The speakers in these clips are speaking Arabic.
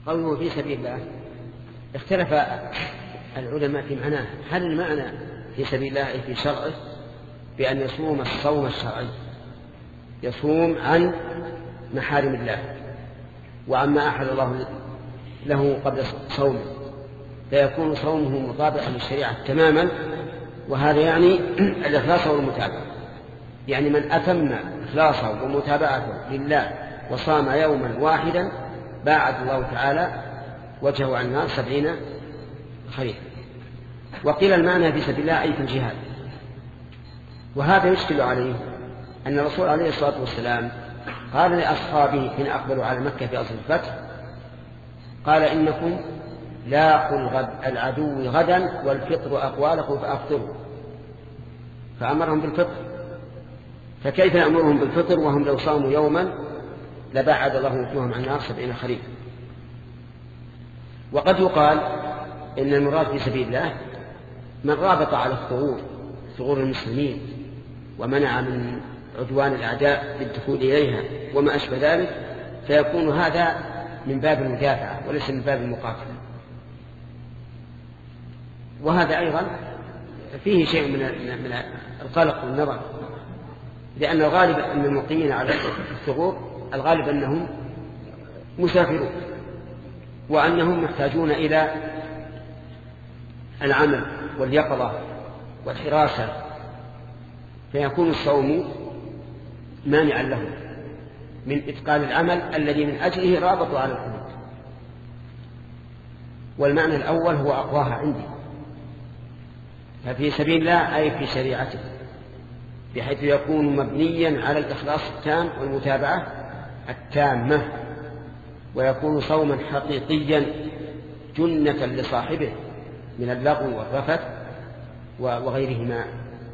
قوله في سبيل الله اختلف العلماء في معناه. هل المعنى في سبيل الله في شرعه بأن يصوم الصوم الشرعي، يصوم عن محارم الله وعما أحل الله له قبل صومه، فيكون صومه مطابقا للشريعة تماما، وهذا يعني الإخلاص والمتابعة. يعني من أتم إخلاصه ومتابعته لله وصام يوما واحدا باعد الله تعالى وجهه عن النار 70 خريفا. وقيل المعنى في سبيل الله أي في الجهاد، وهذا يشكل عليه أن الرسول عليه الصلاة والسلام قال لأصحابه حين أقبلوا على مكة في أصل الفتح، قال إنكم لاقوا العدو غدا والفطر أقوالكم فأفطروا، فأمرهم بالفطر. فكيف يأمرهم بالفطر وهم لو صاموا يوما لبعد الله وجوههم عن النار 70 خريفا؟ وقد يقال إن المراد في سبيل الله من رابط على ثغور المسلمين ومنع من عدوان الأعداء بالدخول إليها وما أشبه ذلك، فيكون هذا من باب المدافعة وليس من باب المقاتلة. وهذا أيضا فيه شيء من القلق والنظر، لأن الغالب أن المقيمين على الثغور الغالب أنهم مسافرون وأنهم محتاجون إلى العمل واليقظة والحراسة، فيكون الصوم مانعا لهم من إتقان العمل الذي من أجله رابطوا على الحدود. والمعنى الأول هو أقواها عندي، ففي سبيل الله أي في شريعته، بحيث يكون مبنيا على الإخلاص التام والمتابعة التامة، ويكون صوما حقيقيا جنة لصاحبه من اللغو والرفث وغيرهما.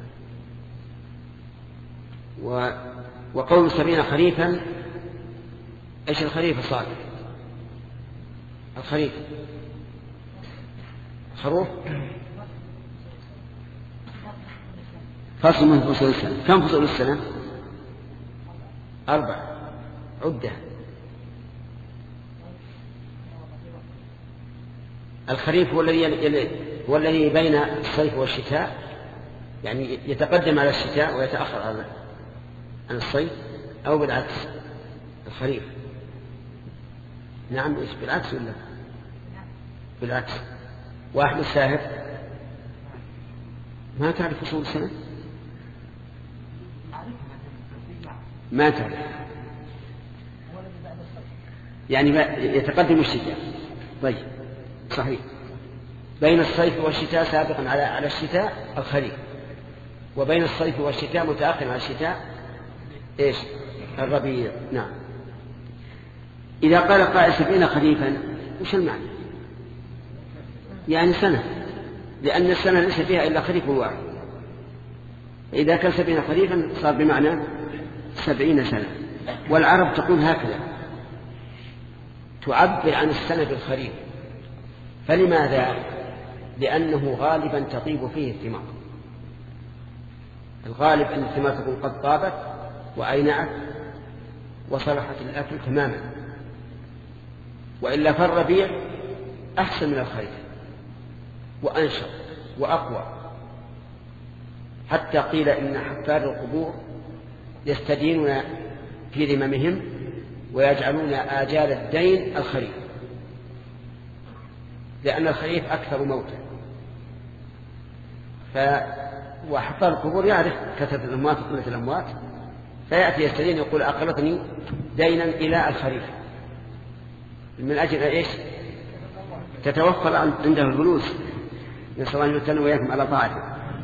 وقول 70 خريفا، ايش الخريف الصالح؟ الخريف خروف فصل من فصول السنة. كم فصول السنة؟ 4 عدة. الخريف هو الذي بين الصيف والشتاء، يعني يتقدم على الشتاء ويتأخر عن الصيف، أو بالعكس الخريف. نعم، إيش بالعكس ولا بالعكس؟ واحد الساهر ما تعرف فصول السنة؟ ما تعرف، يعني يتقدم الشتاء. طيب صحيح، بين الصيف والشتاء سابقا على الشتاء الخريف، وبين الصيف والشتاء متأخر على الشتاء ايش؟ الربيع. نعم. إذا قال قائل 70 خريفا وش المعنى؟ يعني سنة، لأن السنة ليس فيها إلا خريف واحد. إذا كان 70 خريفا صار بمعنى 70 سنة. والعرب تقول هكذا، تعبر عن السنة بالخريف. فلماذا؟ لأنه غالبا تطيب فيه الثمار. الغالب أن الثمار تكون قد طابت وأينعت وصلحت الأكل تماما، وإلا فالربيع أحسن من الخريف وأنشط وأقوى. حتى قيل إن حفار القبور يستدينون في ذممهم ويجعلون آجال الدين الخريف، لأن الخريف أكثر موتا. وحفار القبور يعرف كثرة الأموات وقلة الأموات، فيأتي يستدين يقول أقلتني دينا إلى الخريف، من أجل إيش؟ تتوفر عنده الفلوس. نسأل الله أن يتنوا وياكم على طاعته،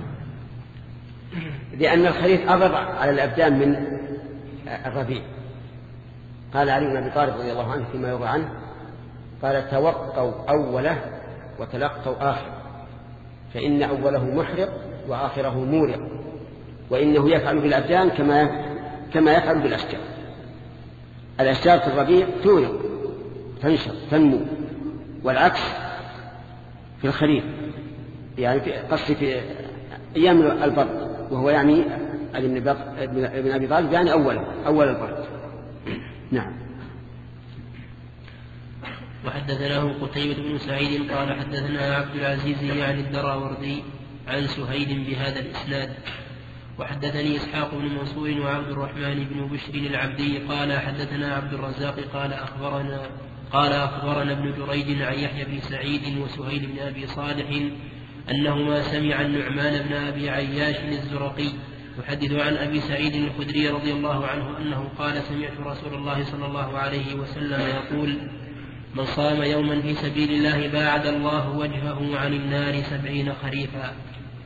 لأن الخريف أضر على الأبدان من الربيع. قال علي بن أبي طالب رضي الله عنه فيما يروى عنه، قال توقوا أوله وتلقوا آخر، فإن أوله محرق وآخره مورق، وإنه يفعل بالأبدان كما يفعل بالأشجار. الأشجار في الربيع تورق تنشط تنمو، والعكس في الخريف، يعني قصدي في أيام البرد، وهو يعني ابن أبي طالب يعني أول البرد. نعم. وحدثناه قتيبة بن سعيد قال حدثنا عبد العزيز يعني الدراوردي عن سهيل بهذا الإسناد. وحدثني إسحاق بن منصور وعبد الرحمن بن بشر العبدي قال حدثنا عبد الرزاق قال أخبرنا ابن جريج عن يحيى بن سعيد وسهيل بن أبي صالح أنهما سمع النعمان بن أبي عياش الزرقي يحدث عن أبي سعيد الخدري رضي الله عنه أنه قال سمعت رسول الله صلى الله عليه وسلم يقول من صام يوما في سبيل الله باعد الله وجهه عن النار 70 خريفا.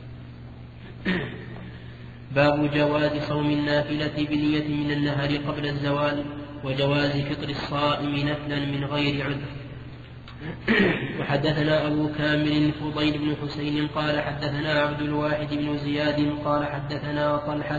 باب جواز صوم النافلة بنية من النهر قبل الزوال وجواز فطر الصائم نفلا من غير عذر. وحدثنا أبو كامل الفضيل بن حسين قال حدثنا عبد الواحد بن زياد قال حدثنا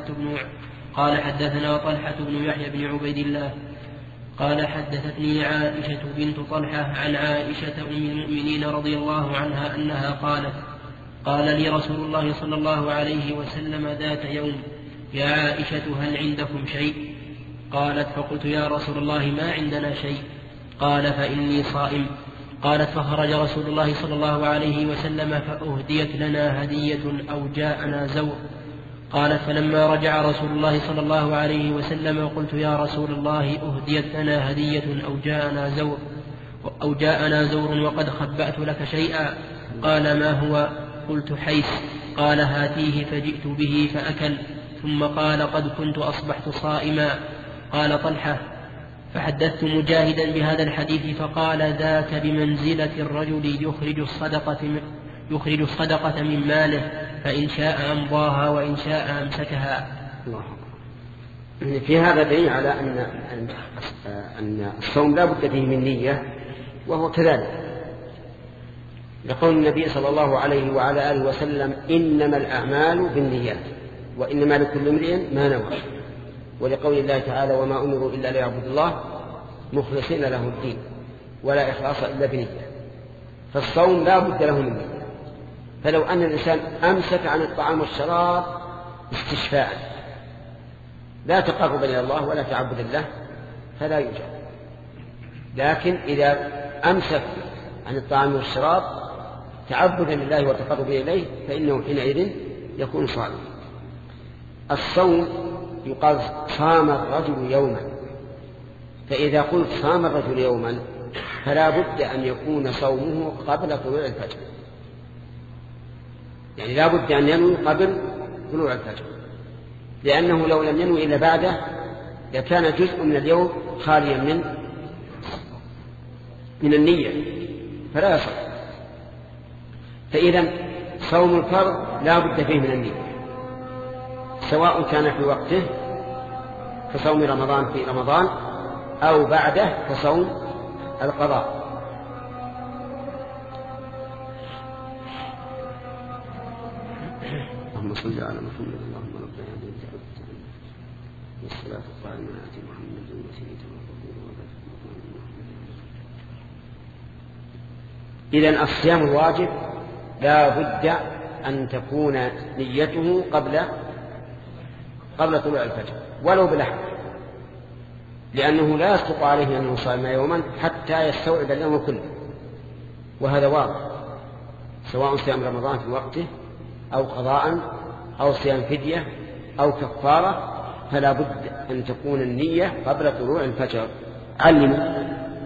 طلحة بن يحيى بن عبيد الله قال حدثتني عائشة بنت طلحة عن عائشة أم المؤمنين رضي الله عنها أنها قالت قال لي رسول الله صلى الله عليه وسلم ذات يوم يا عائشة هل عندكم شيء؟ قالت فقلت يا رسول الله ما عندنا شيء. قال فإني صائم. قالت فخرج رسول الله صلى الله عليه وسلم فأهديت لنا هدية أو جاءنا زور. قالت فلما رجع رسول الله صلى الله عليه وسلم قلت يا رسول الله أهديت لنا هدية أو جاءنا زور وقد خبأت لك شيئا. قال ما هو؟ قلت حيث. قال هاتيه فجئت به فأكل ثم قال قد كنت أصبحت صائما. قال طلحة فحدثت مجاهدا بهذا الحديث فقال ذاك بمنزلة الرجل يخرج الصدقة من ماله فإن شاء أمضاها وإن شاء أمسكها. في هذا دليل على أن الصوم لا بد فيه من نية وهو كذلك لقول النبي صلى الله عليه وعلى آله وسلم إنما الأعمال بالنيات وإنما لكل امرئ ما نوى ولقول الله تعالى وما أمروا إلا ليعبدوا الله مخلصين له الدين ولا إخلاص إلا بنية. فالصوم لا بد له من نية. فلو أن الإنسان أمسك عن الطعام والشراب استشفاء لا تقرب إلى الله ولا تعبد الله فلا يوجد. لكن إذا أمسك عن الطعام والشراب تعبدا لله وتقرب إليه فإنه حينئذ يكون صائما. الصوم يقال صام الرجل يوما. فإذا قلت صام الرجل يوما فلا بد أن يكون صومه قبل طلوع الفجر. يعني لا بد أن ينوي قبل طلوع الفجر لأنه لو لم ينوي إلا بعده لكان جزء من اليوم خاليا من النية فلا يصح. فإذا صوم الفرض لا بد فيه من النية سواء كان في وقته كصوم رمضان في رمضان أو بعده كصوم القضاء. اللهم صل على محمد اللهم رب العالمين والصلاة والسلام على محمد وسيدنا إذن الصيام الواجب لا بد أن تكون نيته قبل طلوع الفجر ولو بلحظة لأنه لا يصدق عليه أنه صام يوما حتى يستوعب اليوم كله وهذا واضح سواء صيام رمضان في وقته أو قضاء أو صيام فدية أو كفارة فلا بد أن تكون النية قبل طلوع الفجر. علموا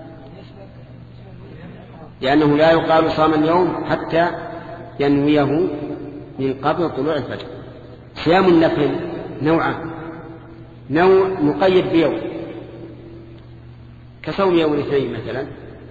لأنه لا يقال صام اليوم حتى ينويه من قبل طلوع الفجر. صيام النفل نوعان نوع مقيد بيوم كصوم يوم الاثنين مثلا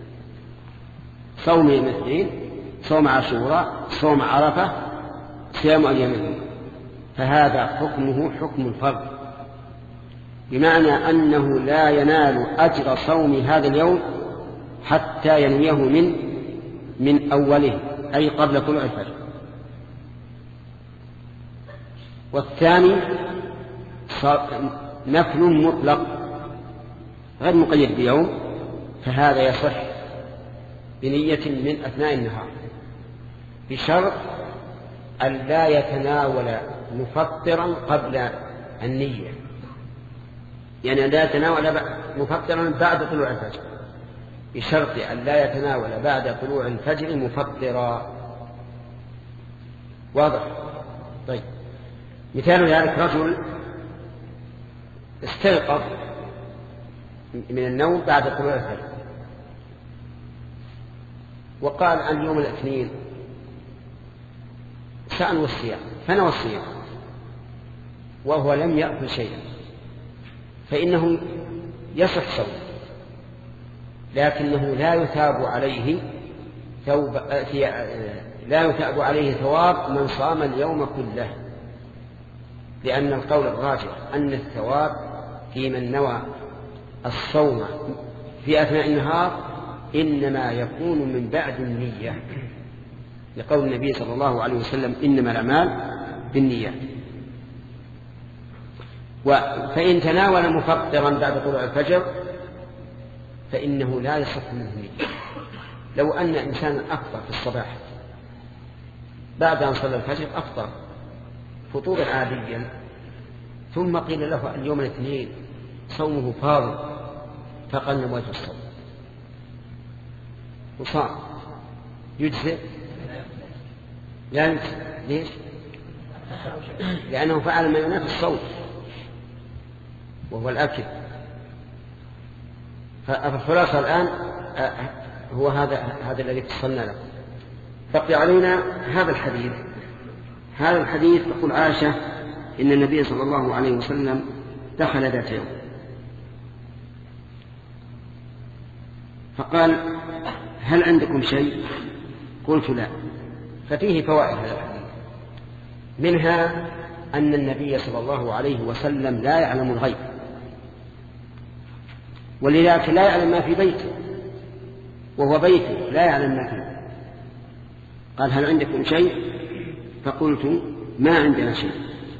صوم يوم الاثنين صوم عاشوراء صوم عرفة صيام أيام البيض فهذا حكمه حكم الفرض بمعنى أنه لا ينال أجر صوم هذا اليوم حتى ينويه من أوله أي قبل طلوع الفجر. والثاني نفل مطلق غير مقيد بيوم فهذا يصح بنية من أثناء النهار بشرط أن لا يتناول مفطرا قبل النية يعني لا يتناول مفطرا بعد طلوع الفجر بشرط أن لا يتناول بعد طلوع الفجر مفطرا. واضح؟ طيب، مثال ذلك رجل استيقظ من النوم بعد طلوع الفجر وقال عن يوم الاثنين سأنوي الصيام، فنوى الصيام وهو لم يأكل شيئا، فإنه يصح صومه، لكنه لا يثاب عليه ثواب من صام اليوم كله، لأن القول الراجح أن الثواب في من نوى الصوم في أثناء النهار إنما يكون من بعد النية، لقول النبي صلى الله عليه وسلم إنما الأعمال بالنيات. فإن تناول مفطرا بعد طلوع الفجر فإنه لا يصح منه نية. لو أن إنسانا أفطر في الصباح بعد أن صلى الفجر أفطر فطورا عاديا، ثم قيل له اليوم الاثنين صومه فاضل، فقال نويت الصوم وصام، يجزئ؟ لا يجزئ. ليش؟ لأنه فعل ما ينافي الصوم وهو الأكل. فالخلاصة الآن هو هذا الذي فصلنا له. بقي علينا هذا الحديث تقول عائشة إن النبي صلى الله عليه وسلم دخل ذات يوم فقال هل عندكم شيء؟ قلت لا. ففيه فوائد هذا الحديث، منها أن النبي صلى الله عليه وسلم لا يعلم الغيب، ولذلك لا يعلم ما في بيته، وهو بيته لا يعلم ما فيه. قال هل عندكم شيء؟ فقلت ما عندنا شيء.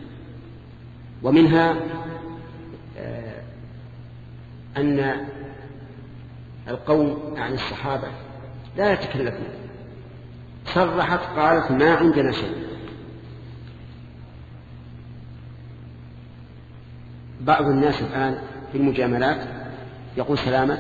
ومنها أن القوم عن الصحابة لا يتكلفون، صرحت قالت ما عندنا شيء. بعض الناس الآن في المجاملات يقول سلامة،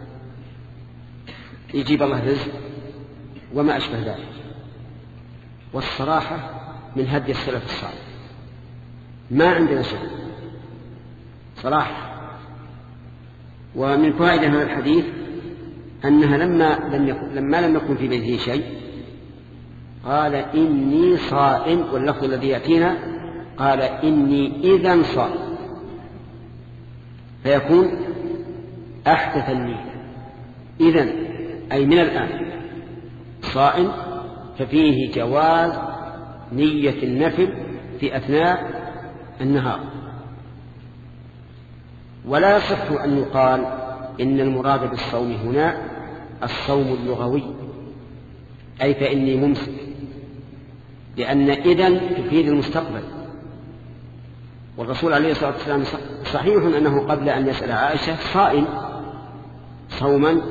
يجيب الله رزق وما أشبه ذلك. والصراحة من هدي السلف الصالح ما عندنا شيء صراحة. ومن فوائد هذا الحديث أنها لما لم يكن في بيته شيء قال إني صائم، واللفظ الذي يأتينا قال إني إذن صائم، فيكون أحدث النية. إذن أي من الآن صائم، ففيه جواز نية النفل في أثناء النهار. ولا يصح أن يقال إن المراد بالصوم هنا الصوم اللغوي، أي فإني ممسك، لأن إذن تفيد المستقبل. والرسول عليه الصلاة والسلام صحيح أنه قبل أن يسأل عائشة صائم صوما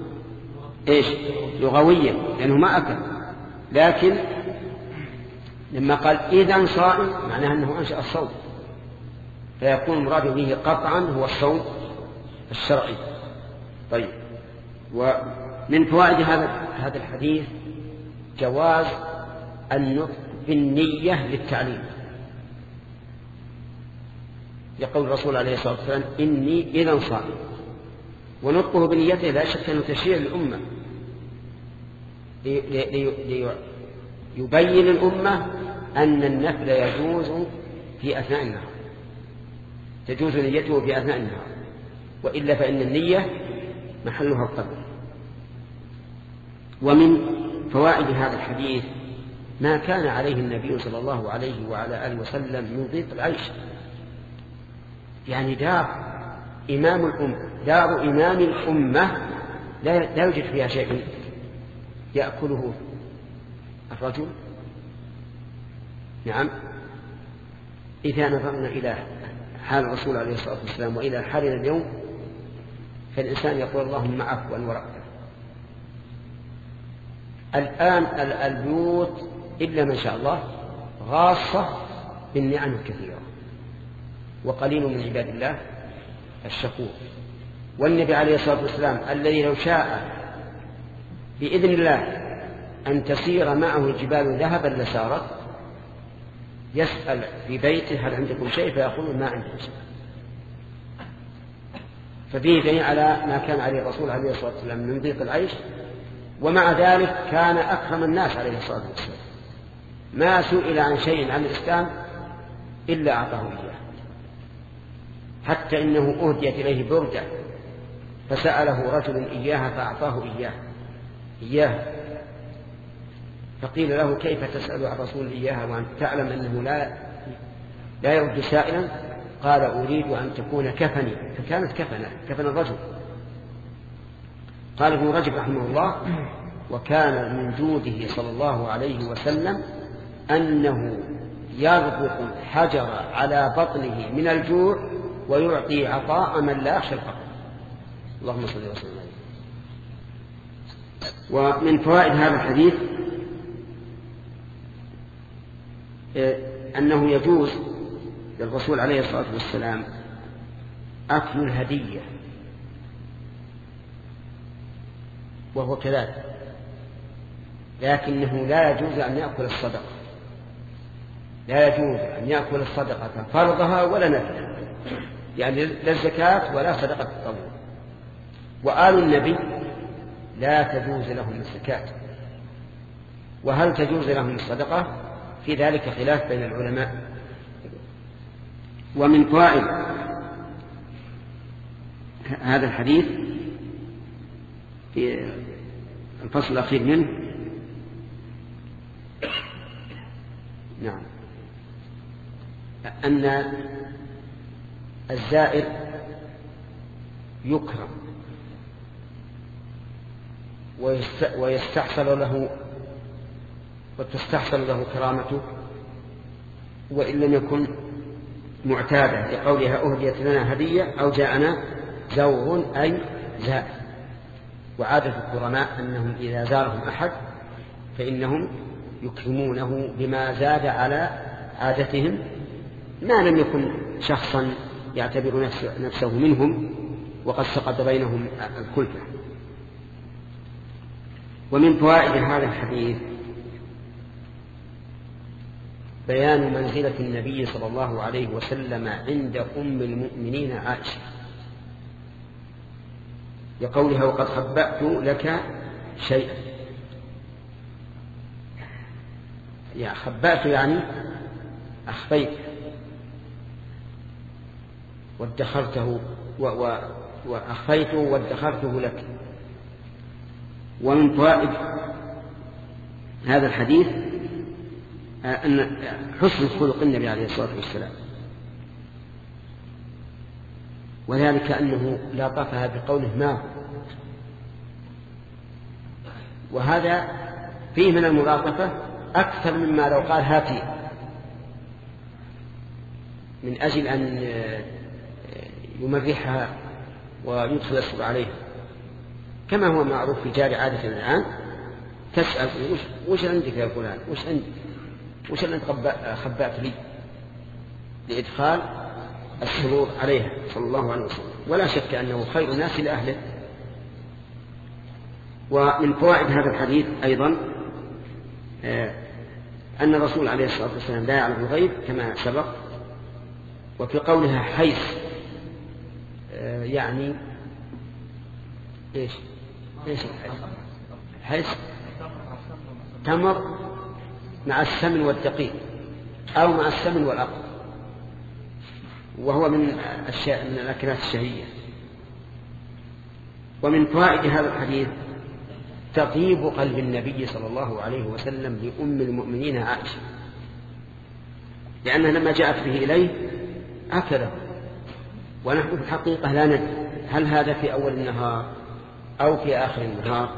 لغويا لأنه ما أكل، لكن لما قال إذن صائم معناه أنه أنشأ الصوم، فيكون المراد به قطعا هو الصوم الشرعي. طيب، ومن فوائد هذا الحديث جواز النطق بالنية للتعليم، يقول الرسول عليه الصلاة والسلام إني إذن صائم، ونطقه بنيته لا شك أنه تشريع للأمة ليبين الأمة أن النفل يجوز في أثناء النهار، تجوز نيته في أثناء النهار، وإلا فإن النية محلها القلب. ومن فوائد هذا الحديث ما كان عليه النبي صلى الله عليه وعلى آله وسلم من ضيق العيش، يعني دار إمام الأمة لا يوجد فيها شيء يأكله الرجل. نعم، إذا نظرنا إلى حال الرسول عليه الصلاة والسلام وإلى حالنا اليوم فالإنسان يقول اللهم عفوا ورأفة. الآن البيوت إلا ما شاء الله غاصة بالنعم الكثيرة، وقليل من عباد الله الشكور. والنبي عليه الصلاة والسلام الذي لو شاء بإذن الله أن تسير معه الجبال ذهبا لسارت، يسأل في بيته هل عندكم شيء فيقول ما عندكم شيء. ففيه دليل على ما كان عليه الرسول عليه الصلاة والسلام من ضيق العيش، ومع ذلك كان أكرم الناس عليه الصلاة والسلام، ما سئل عن شيء عن الإسلام إلا أعطاه إياه، حتى إنه أهديت إليه بردة فسأله رجل إياها فأعطاه إياها فقيل له كيف تسأل عن رسول إياها وأنت تعلم أنه لا يرد سائلا؟ قال أريد أن تكون كفني، فكانت كفن الرجل. قال ابن رجب رحمه الله: وكان من جوده صلى الله عليه وسلم أنه يربط الحجر على بطنه من الجوع ويعطي عطاء من لا يخشى الفقر. اللهم صل وسلم عليه. ومن فوائد هذا الحديث أنه يجوز للرسول عليه الصلاة والسلام أكل الهدية، وهو كذلك، لكنه لا يجوز أن يأكل الصدقة، لا يجوز أن يأكل الصدقة فرضها ولا نفلها، يعني لا الزكاة ولا صدقة التطوع. وآل النبي لا تجوز لهم الزكاة، وهل تجوز لهم الصدقة؟ في ذلك خلاف بين العلماء. ومن فوائد هذا الحديث في الفصل الأخير منه أن الزائر يكرم ويستحصل له وتستحصل له كرامته وإن لم يكن معتادة، لقولها أهديت لنا هدية أو جاءنا زور أي زائر. وعادة الكرماء أنهم إذا زارهم أحد فإنهم يكرمونه بما زاد على عادتهم، ما لم يكن شخصا يعتبر نفسه منهم وقد سقط بينهم الكلفة. ومن فوائد هذا الحديث بيان منزلة النبي صلى الله عليه وسلم عند أم المؤمنين عائشة، لقولها وقد خبأت لك شيئا. يعني خبأت يعني أخفيت وادخرته وأخفيته وادخرته لك. ومن فوائد هذا الحديث أن حسن خلق النبي عليه الصلاة والسلام، وذلك أنه لاطفها بقوله ما، وهذا فيه من الملاطفة أكثر مما لو قال هاتي، من أجل أن يمرحها ويدخل السر عليها، كما هو معروف في جار عادة الآن تسأل وش عندك يا فلان، وش عندك، وش اللي أنت خبأت لي، لإدخال السرور عليها صلى الله عليه وسلم. ولا شك أنه خير الناس لأهله. ومن فوائد هذا الحديث أيضا أن الرسول عليه الصلاة والسلام لا يعلم الغيب كما سبق. وفي قولها حيث يعني إيش حيث تمر مع السمن والدقيق أو مع السمن والأقل، وهو من الأكلات الشهية. ومن فوائد هذا الحديث تطيب قلب النبي صلى الله عليه وسلم لأم المؤمنين عائشة، لأنها لما جاءت به إليه أكله، ونحن في الحقيقة لا ندري هل هذا في أول النهار أو في آخر النهار،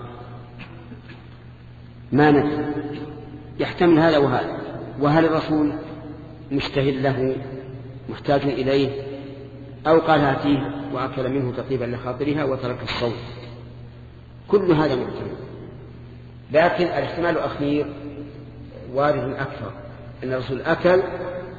ما ندري، يحتمل هذا وهذا. وهل الرسول مشتهي له محتاج إليه أو قال هاتيه وأكل منه تطيبا لخاطرها وترك الصوت، كل هذا محتمل. لكن الاحتمال الأخير وارد أكثر، أن الرسول أكل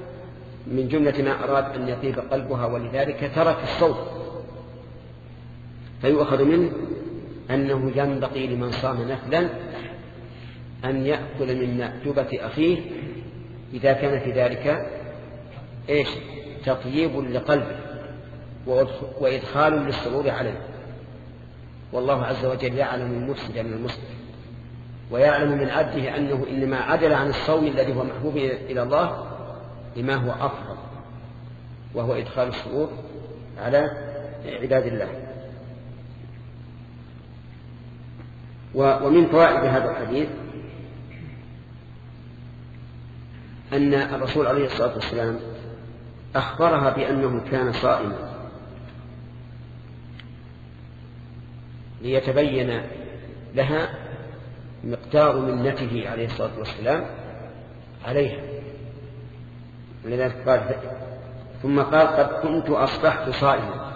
من جملة ما أراد أن يطيب قلبها ولذلك ترك الصوت. فيؤخذ منه أنه ينبغي لمن صام نفلا أن يأكل من مأدبة أخيه إذا كان في ذلك تطييب لقلبه وإدخال للسرور عليه. والله عز وجل يعلم المفسد من المصلح، ويعلم من عبده أنه إنما عدل عن الصوم الذي هو محبوب إلى الله لما هو أفضل، وهو إدخال السرور على عباد الله. ومن فوائد هذا الحديث أن الرسول عليه الصلاة والسلام أخبرها بأنه كان صائما ليتبين لها مقدار منته عليه الصلاة والسلام عليها. ولذلك قال ثم قال قد كنت أصبحت صائما،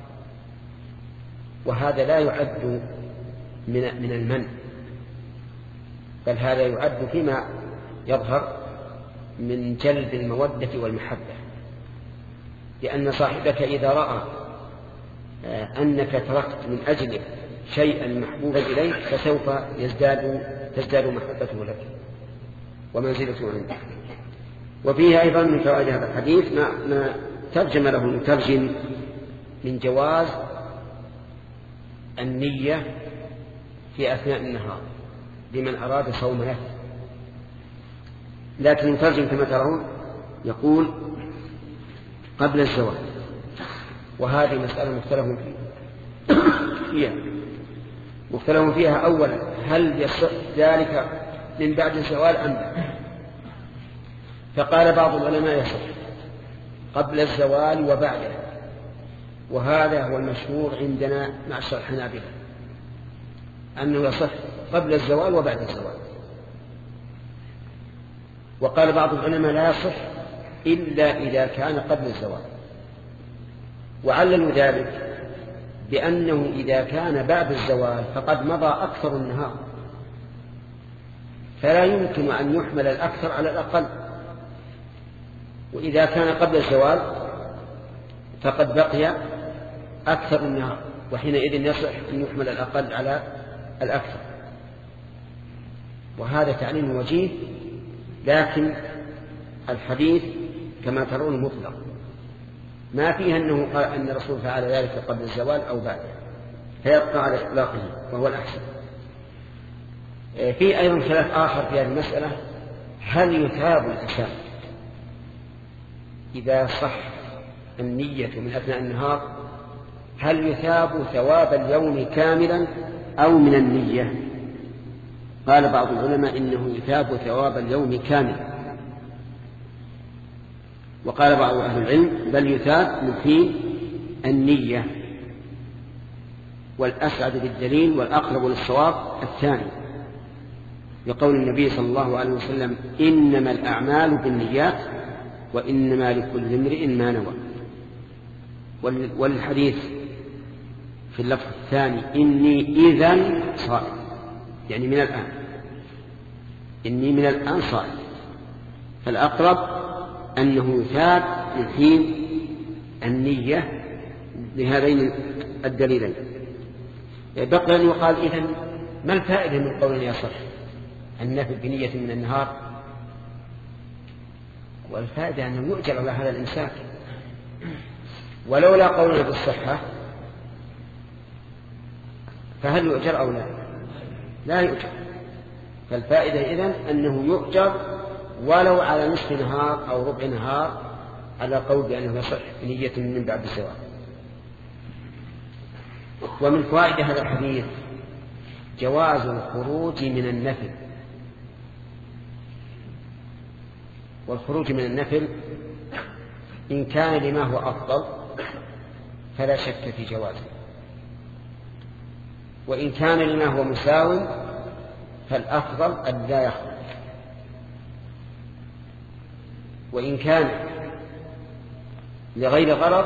وهذا لا يعد من المن، بل هذا يعد فيما يظهر من جلب المودة والمحبة، لأن صاحبك إذا رأى أنك تركت من أجله شيئا محبوبا إليك فسوف تزداد محبته لك ومنزلته عندك. وفيه أيضا من فوائد هذا الحديث ما ترجم له المترجم من جواز النية في أثناء النهار لمن أراد صوم نفل، لكن المترجم كما ترون يقول قبل الزوال، وهذه مسألة مختلف فيها. أولا هل يصح ذلك من بعد الزوال أم لا؟ فقال بعض العلماء يصح قبل الزوال وبعده، وهذا هو المشهور عندنا معشر الحنابلة أنه يصح قبل الزوال وبعد الزوال. وقال بعض العلماء لا يصح إلا إذا كان قبل الزوال، وعللوا ذلك بأنه إذا كان بعد الزوال فقد مضى أكثر النهار، فلا يمكن أن يحمل الأكثر على الأقل، وإذا كان قبل الزوال فقد بقي أكثر النهار، وحينئذ يصح أن يحمل الأقل على الأكثر. وهذا تعليم وجيه، لكن الحديث كما ترون مطلق، ما فيه أنه قال أن الرسول فعل ذلك قبل الزوال أو بعده، فيبقى على إطلاقه وهو الأحسن. في أيضا خلاف آخر في هذه المسألة، هل يثاب الإنسان إذا صح النية من أثناء النهار، هل يثاب ثواب اليوم كاملا أو من النية؟ قال بعض العلماء إنه يثاب ثواب اليوم كاملا، وقال بعض أهل العلم بل يثاب من حين النية، والأسعد بالدليل والأقرب للصواب الثاني، لقول النبي صلى الله عليه وسلم إنما الأعمال بالنيات وإنما لكل امرئ ما نوى. والحديث في اللفظ الثاني إني إذن صائم، يعني من الآن، إني من الآن صائم، فالأقرب أنه يثاب من حين النية لهذين الدليلين. بقي أن يقال إذن ما الفائدة من قول يصح النفل بنية من النهار؟ والفائدة أنه يؤجر على هذا الإمساك، ولولا قوله بالصحة فهل يؤجر أو لا؟ لا يؤجر. فالفائدة إذن أنه يؤجر ولو على نصف نهار أو ربع نهار، على قول بأنه يصح بنية من بعد الزوال. ومن فوائد هذا الحديث جواز الخروج من النفل، والخروج من النفل إن كان لما هو أفضل فلا شك في جوازه، وإن كان لما هو مساو فالأفضل أن لا يخرج، وإن كان لغير غرض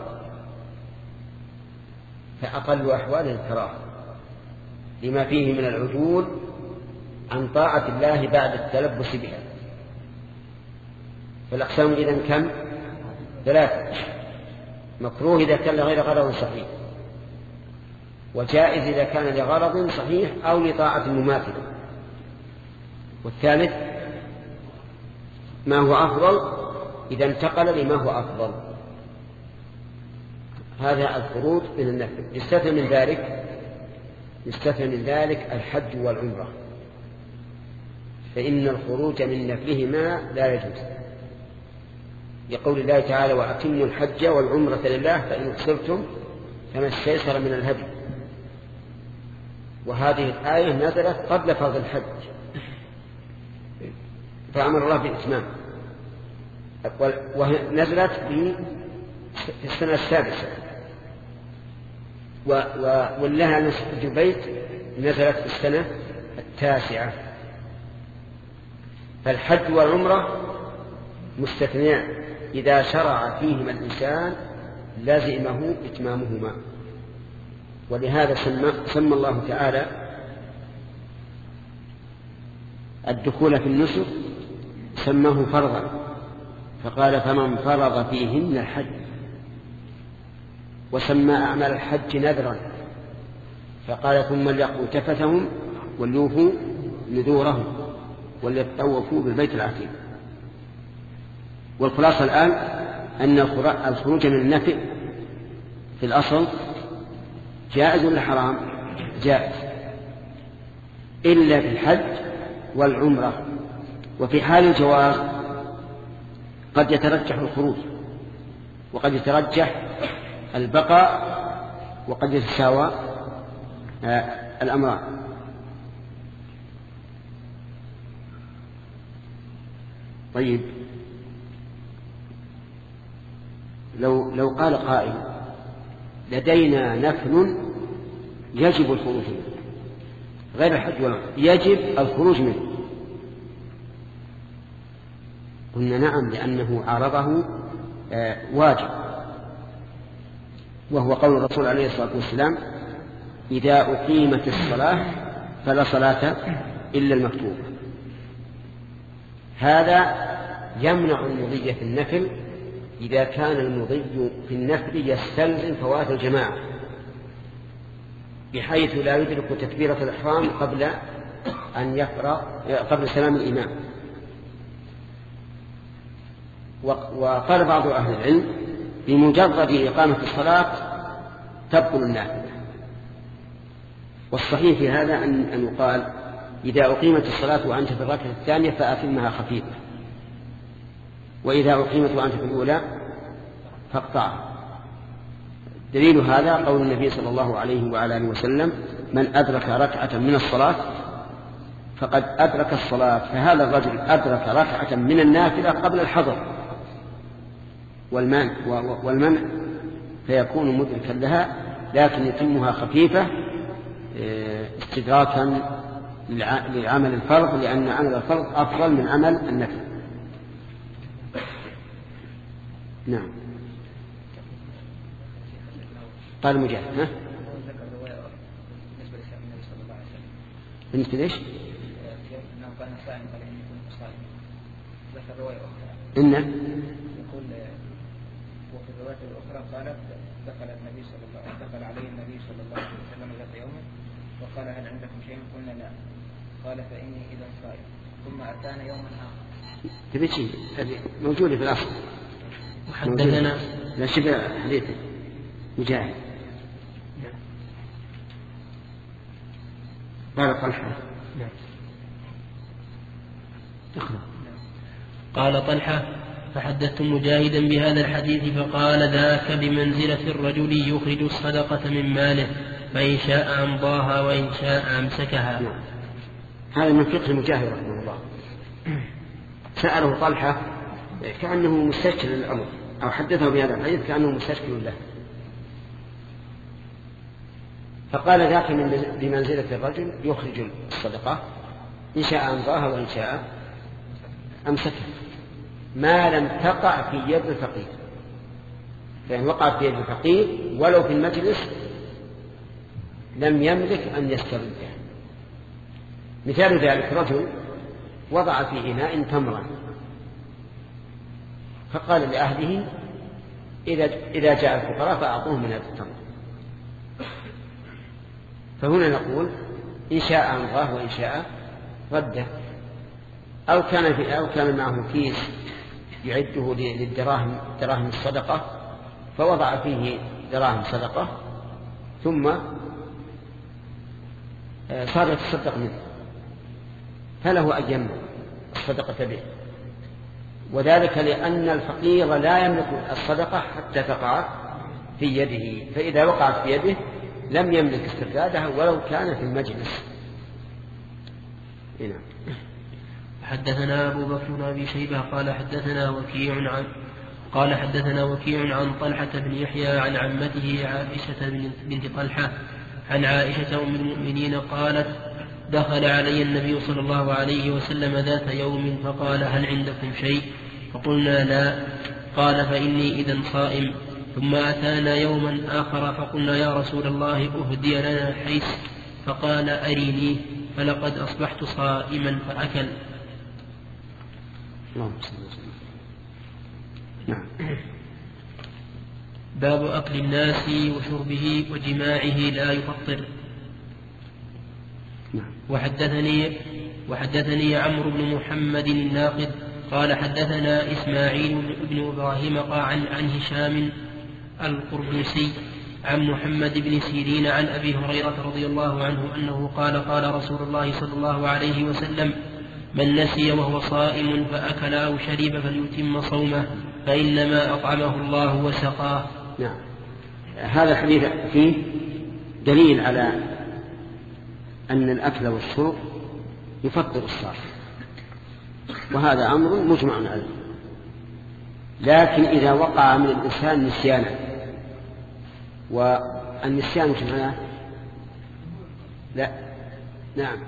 فأقل أحواله الكراهة، لما فيه من العدول عن طاعة الله بعد التلبس بها. فالأقسام إذن كم؟ 3: مكروه إذا كان لغير غرض صحيح، وجائز إذا كان لغرض صحيح أو لطاعة مماثلة. والثالث ما هو أفضل إذا انتقل لما هو أفضل. هذا الخروج من النفل. يستثنى من ذلك الحج والعمرة، فإن الخروج من نفلهما لا يجوز، لقول الله تعالى: وأتموا الحج والعمرة لله فإن أحصرتم فما استيسر من الهدي. وهذه الآية نزلت قبل فرض الحج، فأمر الله بالإتمام، ونزلت في السنة السادسة. ولها نسك البيت نزلت في السنة التاسعة. فالحج والعمرة مستثنيان، إذا شرع فيهما الإنسان لازمه إتمامهما. ولهذا سمى الله تعالى الدخول في النسك سماه فرضا، فقال: فمن فرض فيهن الحج. وسمى أعمال الحج نذرا، فقال: ثم ليقضوا تفثهم وليوفوا نذورهم وليطوفوا بالبيت العتيق. والخلاصة الآن أن الخروج من النفل في الأصل جائز ولا حرام؟ جائز، إلا في الحج والعمرة. وفي حال الجواز قد يترجح الخروج، وقد يترجح البقاء، وقد يتساوى الأمران. طيب، لو قال قائل: لدينا نفل يجب الخروج منه غير الحج والعمرة، يجب الخروج منه، قلنا نعم، لأنه عارضه واجب، وهو قول الرسول عليه الصلاة والسلام: إذا أقيمت الصلاة فلا صلاة إلا المكتوبة. هذا يمنع المضي في النفل إذا كان المضي في النفل يستلزم فوات الجماعة، بحيث لا يدرك تكبيرة الإحرام قبل سلام الإمام. وقال بعض أهل العلم: بمجرد إقامة الصلاة تبطل النافلة. والصحيح في هذا أن يقال: إذا أقيمت الصلاة وأنت في الركعة الثانية فأتمها خفيفة، وإذا أقيمت وأنت في الأولى فاقطعها. دليل هذا قول النبي صلى الله عليه وعلى آله وسلم: من أدرك ركعة من الصلاة فقد أدرك الصلاة. فهذا الرجل أدرك ركعة من النافلة قبل الحضر والمنع فيكون مدركا لها، لكن يتمها خفيفة استدراكا للعمل الفرض، لأن عمل الفرض أفضل من عمل النفل. نعم. قال مجاهد: ها؟ بالنسبة ليش؟ إنه كان صائم قال إني كنت صائم. ذكر رواية أخرى. إن يقول وفي الرواية الأخرى قالت: دخل عليه النبي صلى الله عليه وسلم ذات يوم وقال: هل عندكم شيء؟ قلنا لا. قال: فإني إذا صائم. ثم أتانا يوما آخر. تبي شيء هذه موجودة في الأصل. وحدثنا لا شبه حديث مجاهد. قال طلحة: قال طلحة: فحدثت مجاهدا بهذا الحديث فقال: ذاك بمنزلة الرجل يخرج الصدقة من ماله، فإن شاء أمضاها وإن شاء أمسكها. هذا من فقه مجاهد رحمه الله. سأله طلحة كأنه مستشكل للأمر، أو حدثه بهذا الحديث كأنه مستشكل له، فقال: ذاك بمنزلة الرجل يخرج الصدقة، إن شاء أمضاها وإن شاء أمسكها، ما لم تقع في يد الفقير. فإن وقعت في يد الفقير ولو في المجلس لم يملك أن يستردها. مثال ذلك: رجل وضع في إناء تمرا، فقال لأهله: إذا جاء الفقراء فأعطوهم من هذا التمر. فهنا نقول إن شاء أمضاه وإن شاء رده، أو كان معه كيس يعده للدراهم، دراهم الصدقة، فوضع فيه دراهم صدقة ثم صار يتصدق منه، فله أن يملك الصدقة به، وذلك لأن الفقير لا يملك الصدقة حتى تقع في يده، فإذا وقعت في يده لم يملك استردادها ولو كان في المجلس. هنا حدثنا أبو بكر بن أبي شيبة قال حدثنا وكيع عن طلحة بن يحيى عن عمته عائشة بنت طلحة عن عائشة أم المؤمنين قالت: دخل علي النبي صلى الله عليه وسلم ذات يوم فقال: هل عندكم شيء؟ فقلنا: لا. قال: فإني إذن صائم. ثم أتانا يوما آخر فقلنا: يا رسول الله أهدي لنا حيث. فقال: أريني. فلقد أصبحت صائما فأكل. باب أكل الناس وشربه وجماعه لا يفطر. وحدثني عمرو بن محمد الناقد قال حدثنا إسماعيل بن إبراهيم عن هشام القربسي عن محمد بن سيرين عن أبي هريرة رضي الله عنه أنه قال: قال رسول الله صلى الله عليه وسلم: من نسي وهو صائم فأكل أو شرب فليتم صومه فإنما أطعمه الله وسقاه. نعم، هذا الحديث فيه دليل على أن الأكل والشرب يفطر الصائم، وهذا أمر مجمع عليه. لكن إذا وقع من الإنسان نسيانا، والنسيان معناه لا، نعم،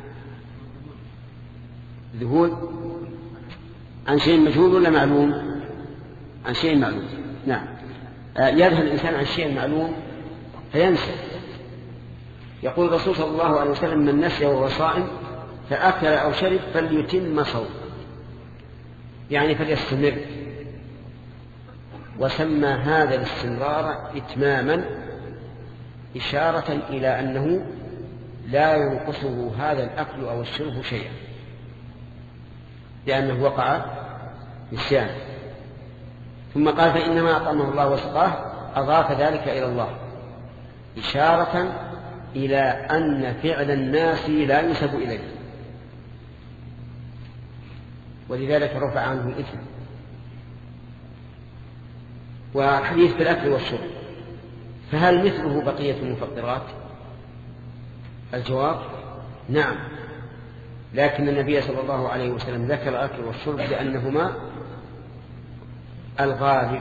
ذهول عن شيء مجهول ولا معلوم؟ عن شيء معلوم. نعم، يذهل الإنسان عن شيء معلوم فينسى. يقول الرسول صلى الله عليه وسلم: من نسي وهو صائم فأكل أو شرب فليتم صومه، يعني فليستمر. وسمى هذا الاستمرار إتماما، إشارة إلى أنه لا ينقصه هذا الأكل أو الشرب شيئا، لأنه وقع نسيان. ثم قال: فإنما أطعمه الله وسقاه، أضاف ذلك إلى الله، إشارة إلى أن فعل الناس لا ينسب إليه، ولذلك رفع عنه الإثم. والحديث في الأكل والشرب، فهل مثله بقية المفطرات؟ الجواب: نعم، لكن النبي صلى الله عليه وسلم ذكر الأكل والشرب لأنهما الغالب،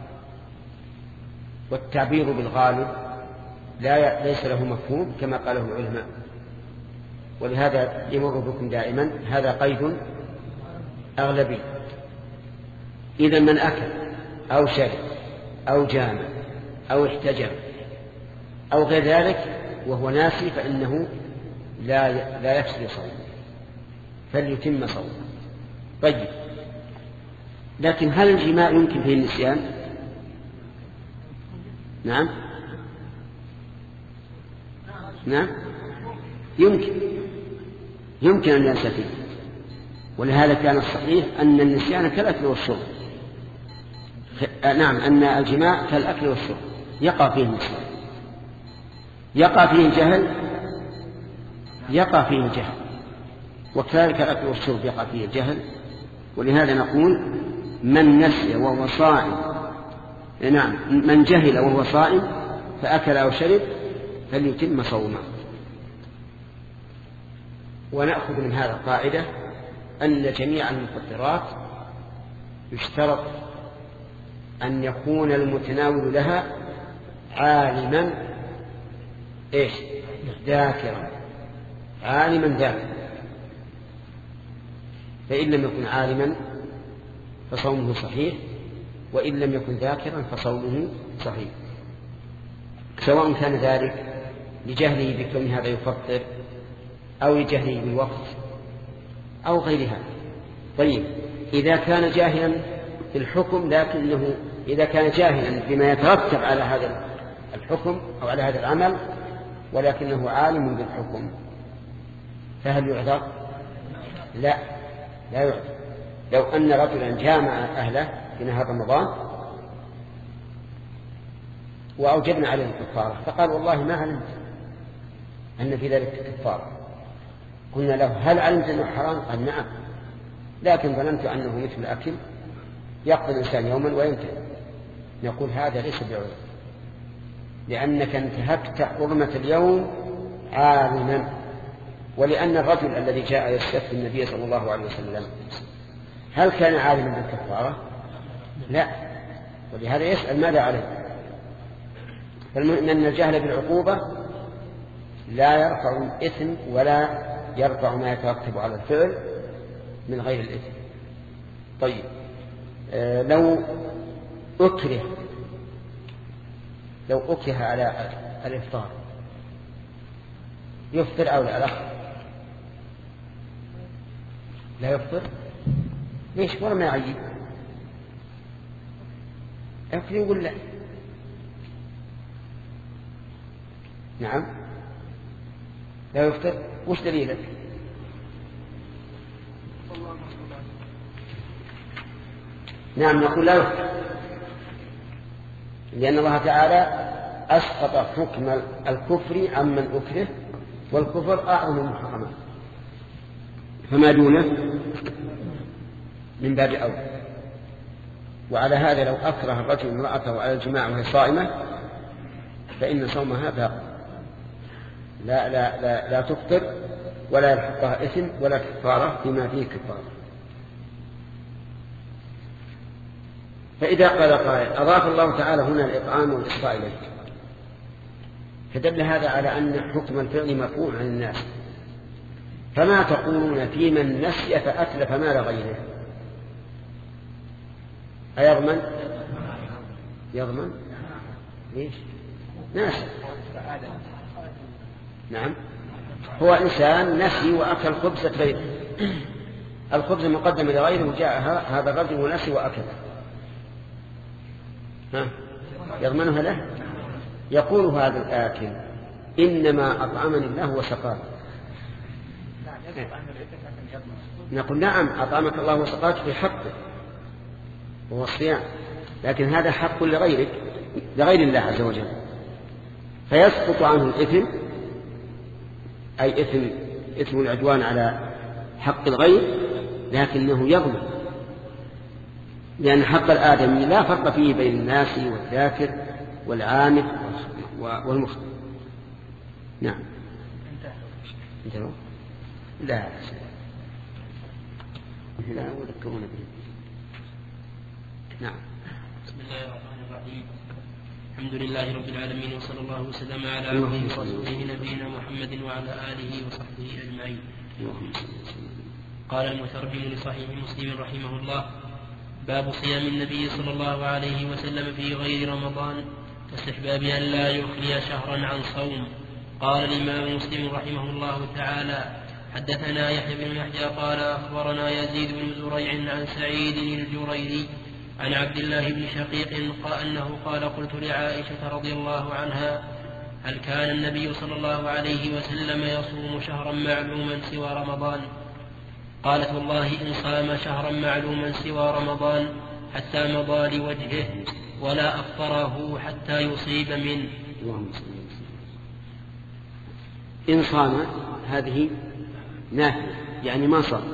والتعبير بالغالب ليس له مفهوم كما قاله العلماء، ولهذا يمر بكم دائما هذا قيد أغلبي. إذا من أكل أو شرب أو جامع أو احتجم أو غير ذلك وهو ناسي فإنه لا يفسد صومه، فليتم صومه. طيب، لكن هل الجماع يمكن فيه النسيان؟ نعم، يمكن أن ينسى فيه، ولهذا كان الصحيح أن النسيان كالأكل والشرب. نعم، أن الجماع كالأكل والشرب يقع فيه النسيان، يقع فيه الجهل، وكذلك الأكل والشرب يقع فيه الجهل. ولهذا نقول: من نسي وهو صائم، نعم، من جهل وهو صائم فأكل أو شرب فليتم صومه. ونأخذ من هذا القاعدة أن جميع المفطرات يشترط أن يكون المتناول لها عالما ذاكرا، فإن لم يكن عالما فصومه صحيح، وإن لم يكن ذاكرا فصومه صحيح، سواء كان ذلك لجهله بكون هذا يفطر أو لجهله بالوقت أو غيرها. طيب، إذا كان جاهلا في الحكم، لكنه إذا كان جاهلا بما يترتب على هذا الحكم أو على هذا العمل ولكنه عالم بالحكم، فهل يعذر؟ لا يعذر. لو أن رجلا جامع أهله في نهار رمضان وأوجبنا عليه الكفارة فقال والله ما علمت أن في ذلك كفارة، قلنا له هل علمت أنه حرام؟ قال نعم، لكن ظننت أنه مثل الأكل يقضي الإنسان يوما وينتهي. نقول هذا ليس بعذر، لأنك انتهكت حرمة اليوم عالما. ولأن الرجل الذي جاء يستفتي النبي صلى الله عليه وسلم هل كان عالما بالكفارة؟ لا، ولهذا يسأل ماذا عليه. فالمهم أن الجهل بالعقوبة لا يرفع الإثم ولا يرفع ما يترتب على الفعل من غير الإثم. طيب، لو أكره على الإفطار يفطر أو لا؟ لا يفطر. ليش؟ ولا ما يعيب، يكفي يقول لا. نعم لا يفطر. وش دليلك؟ نعم نقول لا يفطر، لأن الله تعالى أسقط حكم الكفر عمن أكره، والكفر أعظم المحرمات، فما دونه من باب أولى. وعلى هذا لو أكره الرجل امرأته على الجماع وهي صائمة فإن صومها باق، لا تفطر ولا يلحقها إثم ولا كفارة فيما فيه كفارة. فإذا قال قائل أضاف الله تعالى هنا الإطعام والإسقاء إليه، فدل هذا على أن حكم الفعل مرفوع عن الناس. فما تقولون في من نسي فأتلف مال غيره؟ أيضمن؟ يضمن؟ ليش؟ ناسي. نعم، هو إنسان نسي وأكل خبزة غيره، الخبز مقدم لغيره وجاء هذا الرجل ونسي وأكل، يضمنها له؟ يقول هذا الآكل إنما أطعمني الله وسقاني. نقول نعم، أطعمك الله وسقاك في حقه وهو الصيام، لكن هذا حق لغيرك لغير الله عز وجل، فيسقط عنه الإثم، أي إثم العدوان على حق الغير، لكنه يضمن، لأن حق الآدمي لا فرق فيه بين الناس والذاكر والعامد والمخطئ. نعم. انتهوا؟ لا وذكرون به. نعم. بسم الله الرحمن الرحيم. الحمد لله رب العالمين، وصلى الله وسلم على عبده ورسوله نبينا محمد وعلى آله وصحبه أجمعين. قال المترجم لصحيح مسلم رحمه الله: باب صيام النبي صلى الله عليه وسلم في غير رمضان، واستحباب أن لا يخلي شهرا عن صوم. قال الإمام مسلم رحمه الله تعالى: حدثنا يحيى بن يحيى قال أخبرنا يزيد بن زريع عن سعيد الجريري عن عبد الله بن شقيق أنه قال: قلت لعائشة رضي الله عنها: هل كان النبي صلى الله عليه وسلم يصوم شهرا معلوما سوى رمضان؟ قالت: والله إن صام شهرا معلوما سوى رمضان حتى مضى لوجهه ولا أفطره حتى يصيب منه. إن صام هذه نافية، يعني ما صام،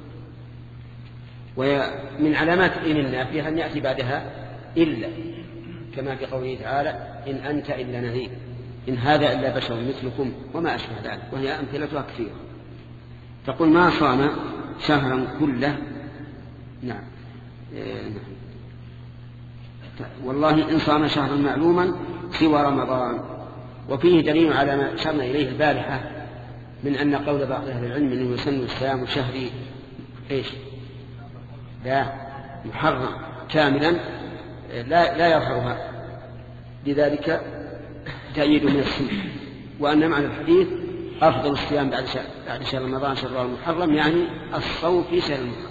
ومن علامات إن النافية أن يأتي بعدها إلا، كما في قوله تعالى: إن أنت إلا نذير، إن هذا إلا بشر مثلكم وما أشبه ذلك، وهي أمثلتها كثيرة. تقول ما صام شهرا كله. نعم. والله إن صام شهرا معلوما سوى رمضان. وفيه دليل على ما أشرنا إليه البارحة من أن قول بعض أهل العلم أنه يسن الصيام شهري لا محرم كاملا لا يظهرها، لذلك تأييد من السنة. وأن معنى الحديث أفضل الصيام بعد شهر رمضان شهر المحرم، يعني الصوم في شهر المحرم،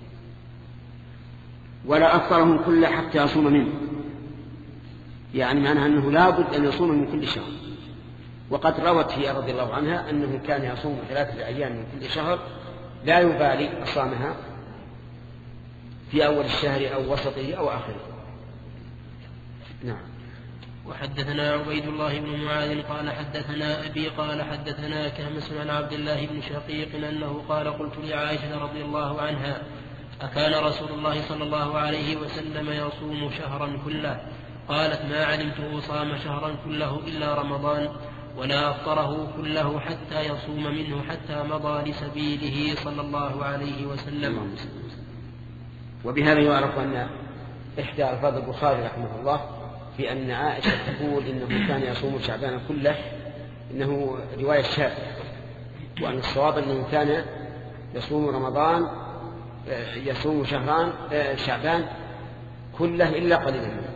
ولا أفطرهم كله حتى يصوم منه، يعني معنى أنه لا بد أن يصوم من كل شهر. وقد روت هي رضي الله عنها أنه كان يصوم 3 أيام من كل شهر لا يبالي أصامها في أول الشهر أو وسطه أو آخره. نعم. وحدثنا عبيد الله بن معاذ قال حدثنا أبي قال حدثنا كهمس عن عبد الله بن شقيق أنه قال قلت لعائشة رضي الله عنها أكان رسول الله صلى الله عليه وسلم يصوم شهرا كله؟ قالت ما علمته صام شهرا كله إلا رمضان ولا أفطره كله حتى يصوم منه حتى مضى لسبيله صلى الله عليه وسلم. وبهذا يعرف أن إحدى ألفاظ البخاري رحمه الله في أن عائشة تقول إنه كان يصوم شعبان كله إنه رواية شاذة، وأن الصواب أنه كان يصوم رمضان يصوم شعبان كله إلا قليلا منه.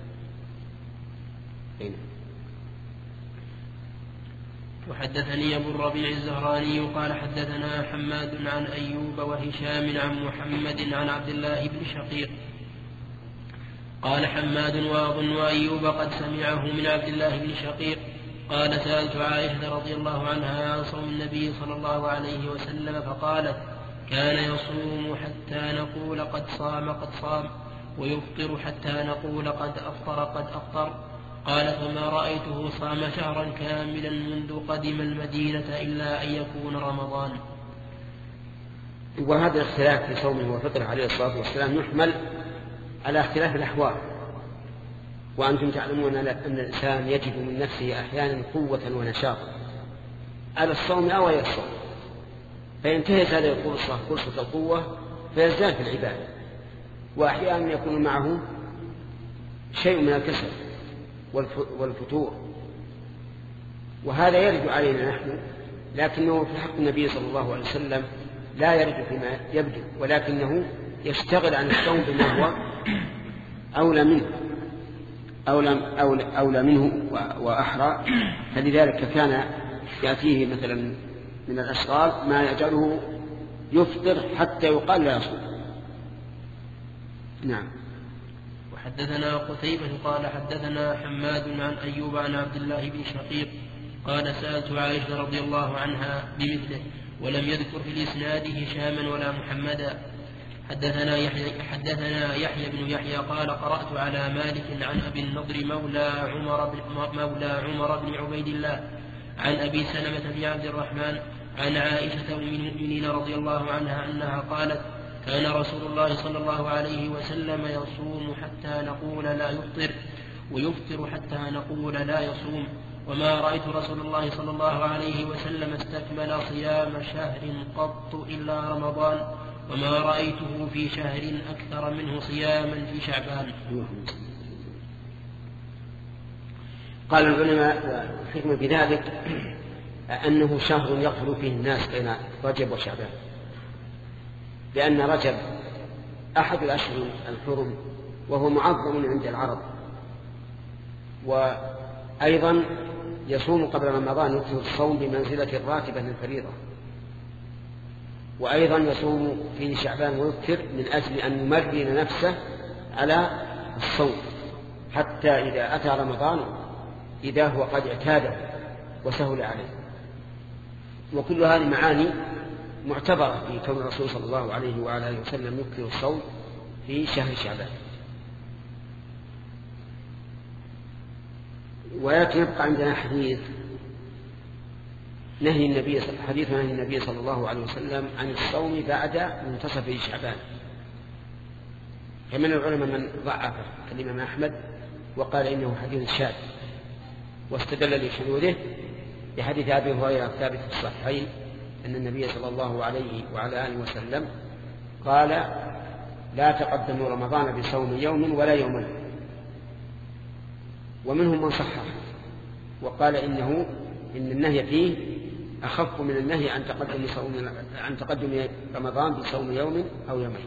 وحدثني أبو الربيع الزهراني قال حدثنا حماد عن أيوب وهشام عن محمد عن عبد الله بن شقيق قال حماد وأظن أيوب قد سمعه من عبد الله بن شقيق قال سألت عائشة رضي الله عنها عن صوم النبي صلى الله عليه وسلم فقالت كان يصوم حتى نقول قد صام ويفطر حتى نقول قد أفطر قالت وما رأيته صام شهرا كاملا منذ قدم المدينة إلا أن يكون رمضان. وهذا الاختلاف في صومه وفطره عليه الصلاة والسلام يحمل على اختلاف الأحوال، وأنتم تعلمون أن الإنسان يجد من نفسه أحيانا قوة ونشاطا على الصوم أو غير الصوم، فينتهز هذه فرصة القوة فيزداد في العبادة، وأحيانا يكون معه شيء من الكسل والفتور، وهذا يرد علينا نحن، لكنه في حق النبي صلى الله عليه وسلم لا يرد فيما يبدو، ولكنه يشتغل عن الصوم بما هو أولى منه وأحرى. فلذلك كان يأتيه مثلا من الأشغال ما يجعله يفطر حتى يقال لا يصوم. نعم. وحدثنا قتيبة قال حدثنا حماد عن أيوب عن عبد الله بن شقيق قال سألت عائشة رضي الله عنها بمثله ولم يذكر في الإسناد هشاما ولا محمدا. حدثنا يحيى بن يحيى قال قرأت على مالك عن أبي النضر مولى عمر بن عبيد الله عن أبي سلمة بن عبد الرحمن عن عائشة أم المؤمنين رضي الله عنها أنها قالت كان رسول الله صلى الله عليه وسلم يصوم حتى نقول لا يفطر ويفطر حتى نقول لا يصوم وما رأيت رسول الله صلى الله عليه وسلم استكمل صيام شهر قط إلا رمضان وما رأيته في شهر أكثر منه صياما في شعبان. قال العلماء الحكمة بذلك أنه شهر يغفل فيه الناس بين رجب وشعبان، لأن رجب أحد الأشهر الحرم وهو معظم عند العرب، وأيضا يصوم قبل رمضان يكثر الصوم بمنزلة الراتبة للفريضة، وأيضا يصوم في شعبان ويكثر من أجل أن يمرن نفسه على الصوم حتى إذا أتى رمضان إذا هو قد اعتاده وسهل عليه. وكل هذه معاني معتبرة في كون الرسول صلى الله عليه وعلى آله وسلم يكثر الصوم في شهر شعبان. ولكن يبقى عندنا حديث نهي النبي صلى الله عليه وسلم عن الصوم بعد منتصف شعبان. فمن العلماء من ضعفه كالإمام أحمد وقال إنه حديث شاذ، واستدل لشذوذه بحديث أبي هريرة الثابت في الصحيحين أن النبي صلى الله عليه وعلى آله وسلم قال لا تقدموا رمضان بصوم يوم ولا يومين. ومنهم من صحح وقال إن النهي فيه أخف من النهي عن تقدم رمضان بصوم يوم أو يومين.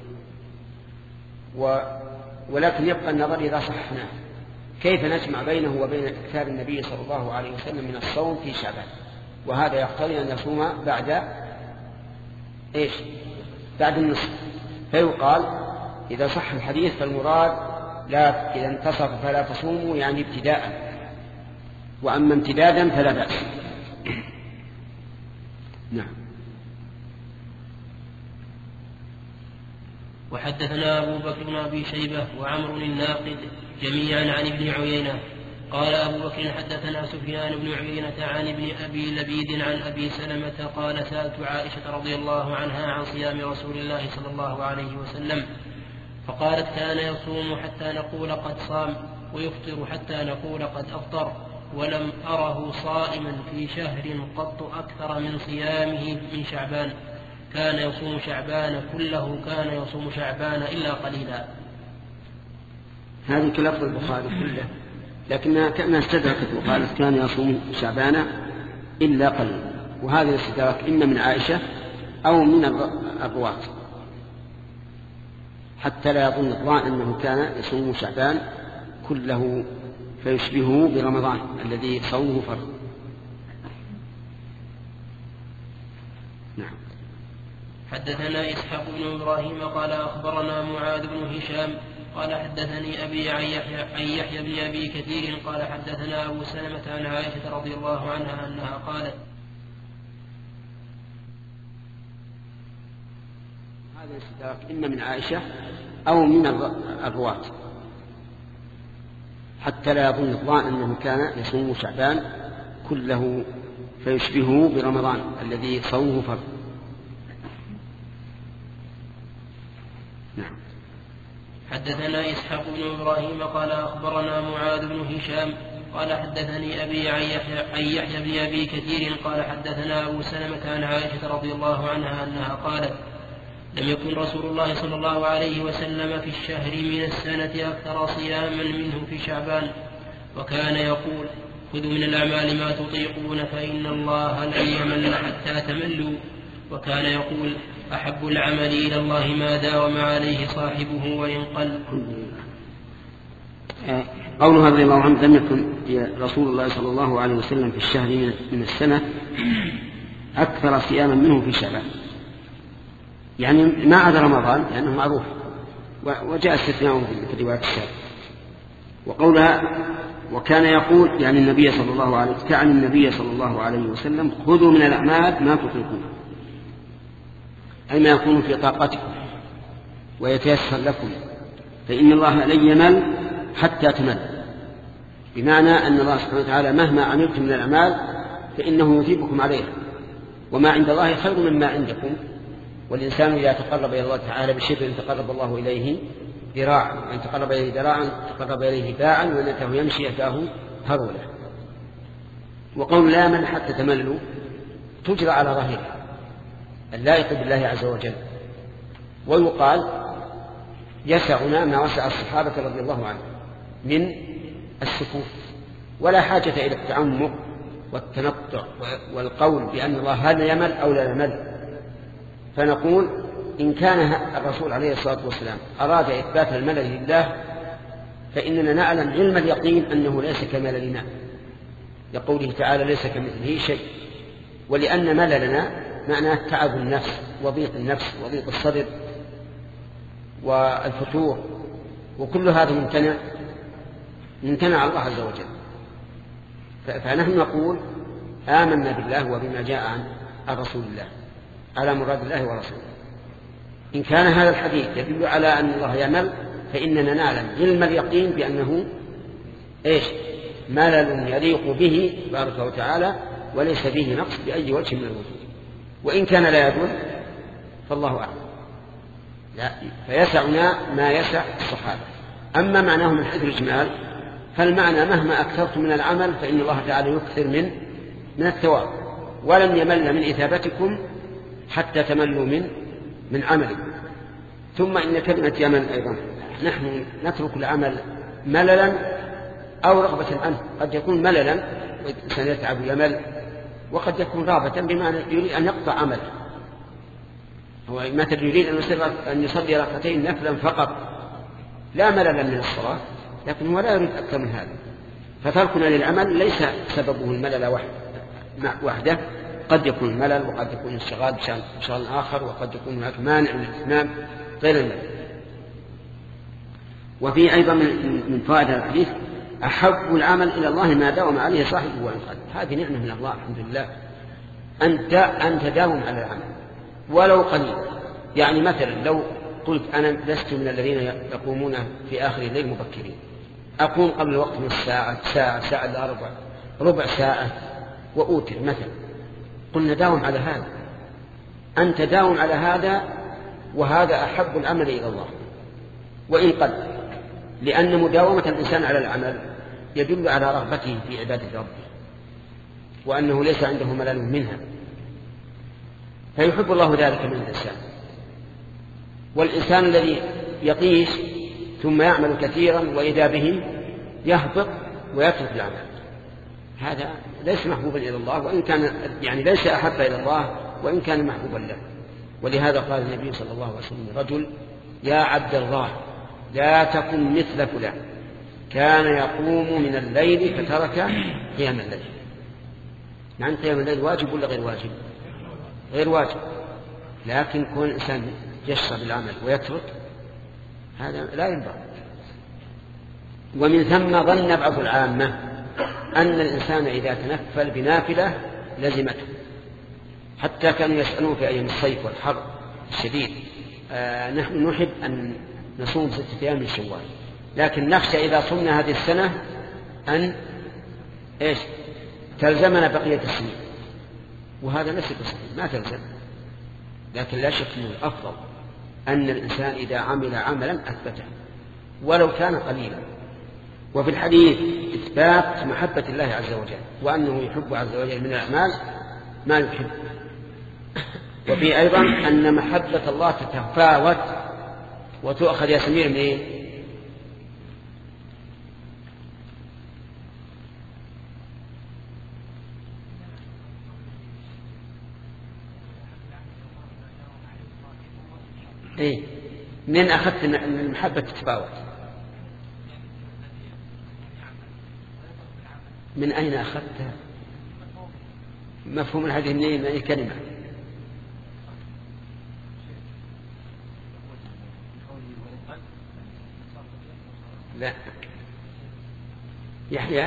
ولكن يبقى النظر إذا صححناه كيف نجمع بينه وبين إكثار النبي صلى الله عليه وسلم من الصوم في شعبان، وهذا يقتضي أن يصوم بعد النصف. فيقال إذا صح الحديث فالمراد لا إذا انتصف فلا تصوموا، يعني ابتداء، وأما امتدادا فلا بأس. نعم. وحدثنا أبو بكر بن أبي شيبة وعمرو الناقد جميعا عن ابن عيينة قال أبو بكر حدثنا سفيان بن عيينة عن ابن أبي لبيد عن أبي سلمة قال سألت عائشة رضي الله عنها عن صيام رسول الله صلى الله عليه وسلم فقالت كان يصوم حتى نقول قد صام ويفطر حتى نقول قد أفطر ولم أره صائما في شهر قط أكثر من صيامه من شعبان كان يصوم شعبان كله كان يصوم شعبان إلا قليلا. هذه كلفظ البخاري كله لكنها كأنها استدركت وقالت كان يصوم شعبان إلا قليلا، وهذا الاستدراك إما من عائشة أو من الرواة حتى لا يظن الظان أنه كان يصوم شعبان كله فيشبهه برمضان الذي صومه فرض. نعم. حدثنا إسحاق بن إبراهيم قال أخبرنا معاذ بن هشام قال حدثني أبي عن يحيى بن أبي كثير قال حدثنا أبو سلمة عن عائشة رضي الله عنها أنها قالت هذا الاستدراك إما من عائشة أو من الرواة حتى لا يظن الظان أنه كان يصوم شعبان كله فيشبهه برمضان الذي صومه فرض. نعم. حدثنا إسحاق بن إبراهيم قال أخبرنا معاذ بن هشام قال حدثني أبي عن يحيى بن أبي كثير قال حدثنا أبو سلمة عن عائشة رضي الله عنها أنها قالت لم يكن رسول الله صلى الله عليه وسلم في الشهر من السنة أكثر صياما منه في شعبان وكان يقول خذوا من الأعمال ما تطيقون فإن الله لن يمل حتى تملوا وكان يقول أحب العمل إلى الله ما داوم عليه صاحبه وإن قل. قولها رضي الله عنه لم يكن رسول الله صلى الله عليه وسلم في الشهر من السنة أكثر صياما منه في شعبان، يعني ما عدا رمضان لأنه معروف وجاء استثناء في رواية الشهر. وقولها وكان يقول يعني النبي صلى الله عليه وسلم كأن النبي صلى الله عليه وسلم خذوا من الأعمال ما تطيقون، أي ما يكون في طاقتكم ويتيسر لكم فإن الله لن يمل حتى تمل، بمعنى أن الله سبحانه وتعالى مهما عملتم من الأعمال فإنه يثيبكم عليها، وما عند الله خير مما عندكم. والإنسان إذا تقرب إلى الله تعالى بشبر تقرب الله إليه ذراعا، وإن تقرب إليه ذراعا تقرب إليه باعا، وإنته يمشي أتاه هرولا. وقول لا من حتى تملوا تجرى على ظاهرها اللائق بالله عز وجل، ويقال يسعنا ما وسع الصحابة رضي الله عنهم من السكوت، ولا حاجة إلى التعمق والتنطع والقول بأن الله هل يمل أو لا يمل. فنقول إن كان الرسول عليه الصلاة والسلام أراد إثبات الملل لله فإننا نعلم علم اليقين أنه ليس كمللنا، لقوله تعالى ليس كمثله شيء، ولأن مللنا معناه تعب النفس وضيق النفس وضيق الصدر والفتور، وكل هذا ممتنع على الله عز وجل. فنحن نقول آمنا بالله وبما جاء عن رسول الله على مراد الله ورسوله. إن كان هذا الحديث يدل على أن الله يمل فإننا نعلم علم اليقين بأنه ملل يليق به تبارك وتعالى وليس به نقص بأي وجه من الوجوه. وإن كان لا يدل فالله أعلم، لا فيسعنا ما يسع الصحابة. أما معناه من حيث الإجمال فالمعنى مهما أكثرتم من العمل فإن الله تعالى يكثر من الثواب، ولن يمل من إثابتكم حتى تملوا من عملكم. ثم إن كلمة يمل أيضا نحن نترك العمل مللا أو رغبة عنه، قد يكون مللا والإنسان يتعب يمل، وقد يكون رغبة بمعنى يريد أن يقطع عمله، هو مثلا يريد أن يصلي ركعتين نفلا فقط لا مللا من الصلاة، لكن هو لا يريد أكثر من هذا. فتركنا للعمل ليس سببه الملل وحده، قد يكون الملل وقد يكون الشغال بشغل آخر، وقد يكون هناك مانع من الإتمام غير الملل. وفي أيضا من فائدة الحديث أحب العمل إلى الله ما داوم عليه صاحبه وإن قل. هذه نعمة من الله الحمد لله، أن تداوم على العمل ولو قليل. يعني مثلا لو قلت أنا لست من الذين يقومون في آخر الليل مبكرين، أقوم قبل الوقت من ساعة إلا ربع ساعة وأوتر مثلا، قلنا داوم على هذا، أن تداوم على هذا، وهذا أحب العمل إلى الله وإن قل، لأن مداومة الإنسان على العمل يدل على رغبته في عبادة ربه وأنه ليس عنده ملل منها، فيحب الله ذلك من الإنسان. والإنسان الذي يطيش ثم يعمل كثيرا وإذا به يهبط ويترك العمل، هذا ليس محبوبا إلى الله، وإن كان يعني ليس أحب إلى الله وإن كان محبوبا له. ولهذا قال النبي صلى الله عليه وسلم رجل: يا عبد الله لا تكن مثل فلان كان يقوم من الليل فترك قيام الليل. يعني قيام الليل واجب ولا غير واجب؟ غير واجب، لكن كون الإنسان يشرب العمل ويترك هذا لا ينبغي. ومن ثم ظن بعض العامة أن الإنسان إذا تنفل بنافلة لزمته، حتى كانوا يسألون في أيام الصيف والحر الشديد: نحن نحب أن نصوم 6 أيام من شوال، لكن نخشى إذا صمنا هذه السنة أن تلزمنا بقية السنين، وهذا ليس بصحيح، ما تلزم. لكن لا شك أنه الأفضل أن الإنسان إذا عمل عملا أثبته ولو كان قليلا. وفي الحديث إثبات محبة الله عز وجل، وأنه يحب عز وجل من الأعمال ما يحب. وفي أيضا أن محبة الله تتفاوت وتؤخذ يا سمير من إيه؟ إيه؟ من أخذت أن المحبة تتفاوت؟ من أين أخذتها؟ مفهوم هذه من أي كلمة؟ لا، يحيى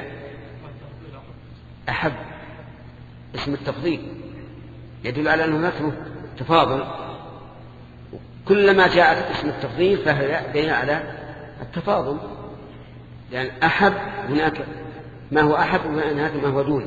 أحب اسم التفضيل يدل على أنه نكره تفاضل، كلما جاءت اسم التفضيل فهي دليل على التفاضل، لأن أحب هناك ما هو أحب وهناك ما هو دونه،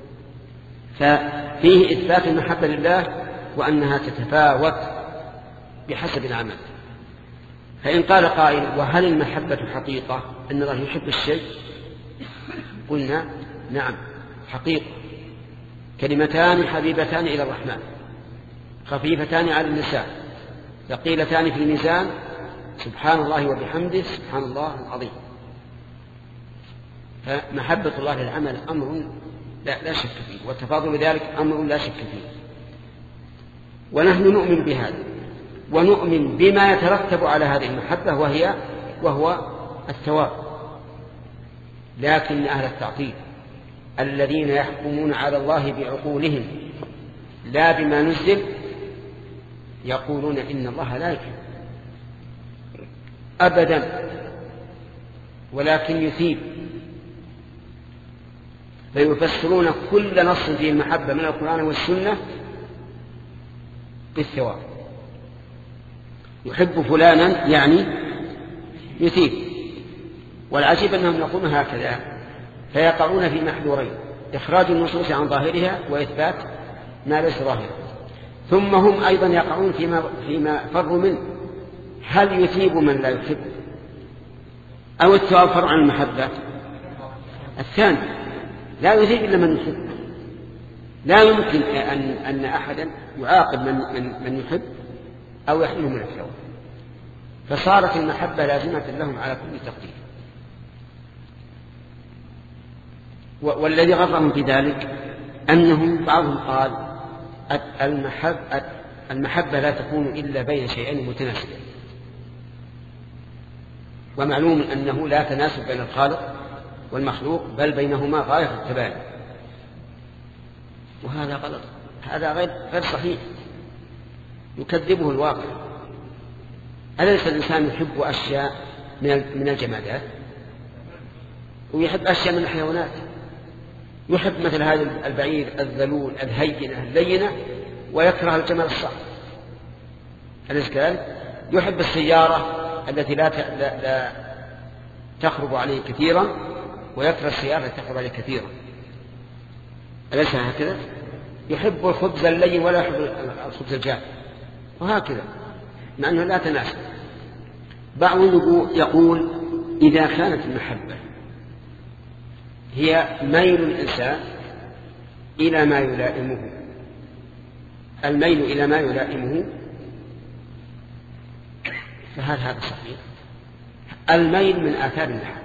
ففيه إثبات المحبة لله وأنها تتفاوت بحسب العمل. فإن قال قائل: وهل المحبة حقيقة أن الله يحب الشيء؟ قلنا: نعم حقيقة، كلمتان حبيبتان إلى الرحمن خفيفتان على اللسان ثقيلتان في الميزان، سبحان الله وبحمده سبحان الله العظيم. فمحبة الله للعمل أمر لا شك فيه، والتفاضل بذلك أمر لا شك فيه، ونحن نؤمن بهذا ونؤمن بما يترتب على هذه المحبة وهو الثواب. لكن أهل التعطيل الذين يحكمون على الله بعقولهم لا بما نزل يقولون إن الله لا يحب أبدا ولكن يثيب، فيفسرون كل نص فيه المحبة من القرآن والسنة بالثواب. يحب فلانا يعني يثيب، والعجيب أنهم يقولون هكذا، فيقعون في محذورين: إخراج النصوص عن ظاهرها وإثبات ما ليس ظاهرا. ثم هم أيضا يقعون فيما فروا منه: هل يثيب من لا يحب أو الثواب فرع عن المحبة؟ الثاني، لا يثيب إلا من يحب. لا يمكن أن أحدا يعاقب من يحب أو يحرمه من الثواب، فصارت المحبة لازمة لهم على كل تقدير. والذي غرهم في ذلك أنهم بعضهم قال: المحبة لا تكون إلا بين شيئين متناسبين، ومعلوم أنه لا تناسب بين الخالق والمخلوق، بل بينهما غاية التباين، وهذا غلط، هذا غير صحيح، يكذبه الواقع. أليس الإنسان يحب أشياء من الجمادات؟ ويحب أشياء من الحيوانات، يحب مثل هذا البعير الذلول الهينة اللينة، ويكره الجمل الصعب. أليس كذلك؟ يحب السيارة التي لا تخرج عليه كثيرا، ويكره السيارة التي تخرج عليه كثيرا. أليس هكذا؟ يحب الخبز اللين ولا يحب الخبز الجاف، وهكذا، مع أنه لا تناسب. بعض يقول إذا كانت المحبة هي ميل الإنسان إلى ما يلائمه، الميل إلى ما يلائمه، فهل هذا صحيح؟ الميل من آثار المحبة.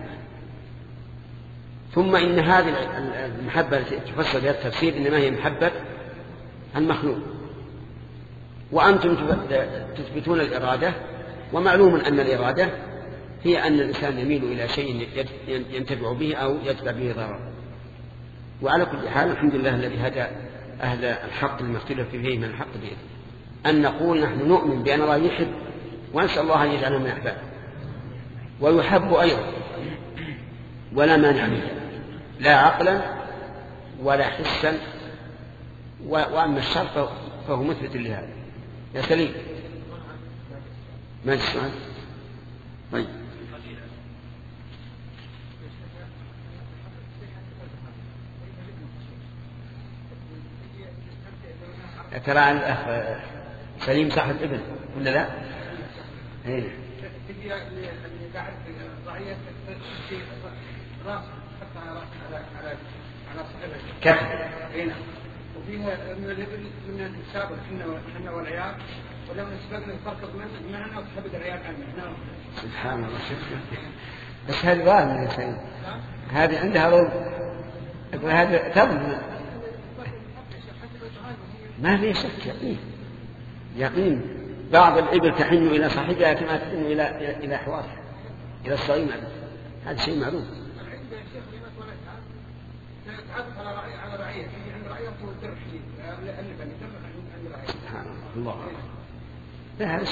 ثم إن هذه المحبة التي تفسر بها التفسير إنما هي محبة المخلوق، وأنتم تثبتون الإرادة، ومعلوم أن الإرادة هي أن الإنسان يميل إلى شيء ينتفع به أو يتبع به ضرر. وعلى كل حال الحمد لله الذي هدى أهل الحق لما اختلف فيه من الحق بإذنه، أن نقول نحن نؤمن بأن الله يحب، ونسأل الله أن يجعله من أحبابه، ويحب أيضا، ولا مانع منه، لا عقلا ولا حسا. وأما الشر فهو مثبت لهذا. يا سليم، ما السؤال؟ طيب، ترى الأخ سليم صاحب ابن ولا لا؟ إيه. كتب. وفيها من الابل من السابق حنا والعيال، ولو نسبقنا الفرق معنا وتحبد العيال عنا. سبحان الله. بس هذه ظاهر من الإنسان، هذه عندها رب، هذا تظن ما في شك، يقين. بعض الإبل تحن إلى صاحبها كما تحن إلى حوارها، إلى الصغير. هذا شيء معروف. على رعية عند رعية والدرب شديد، سبحان الله.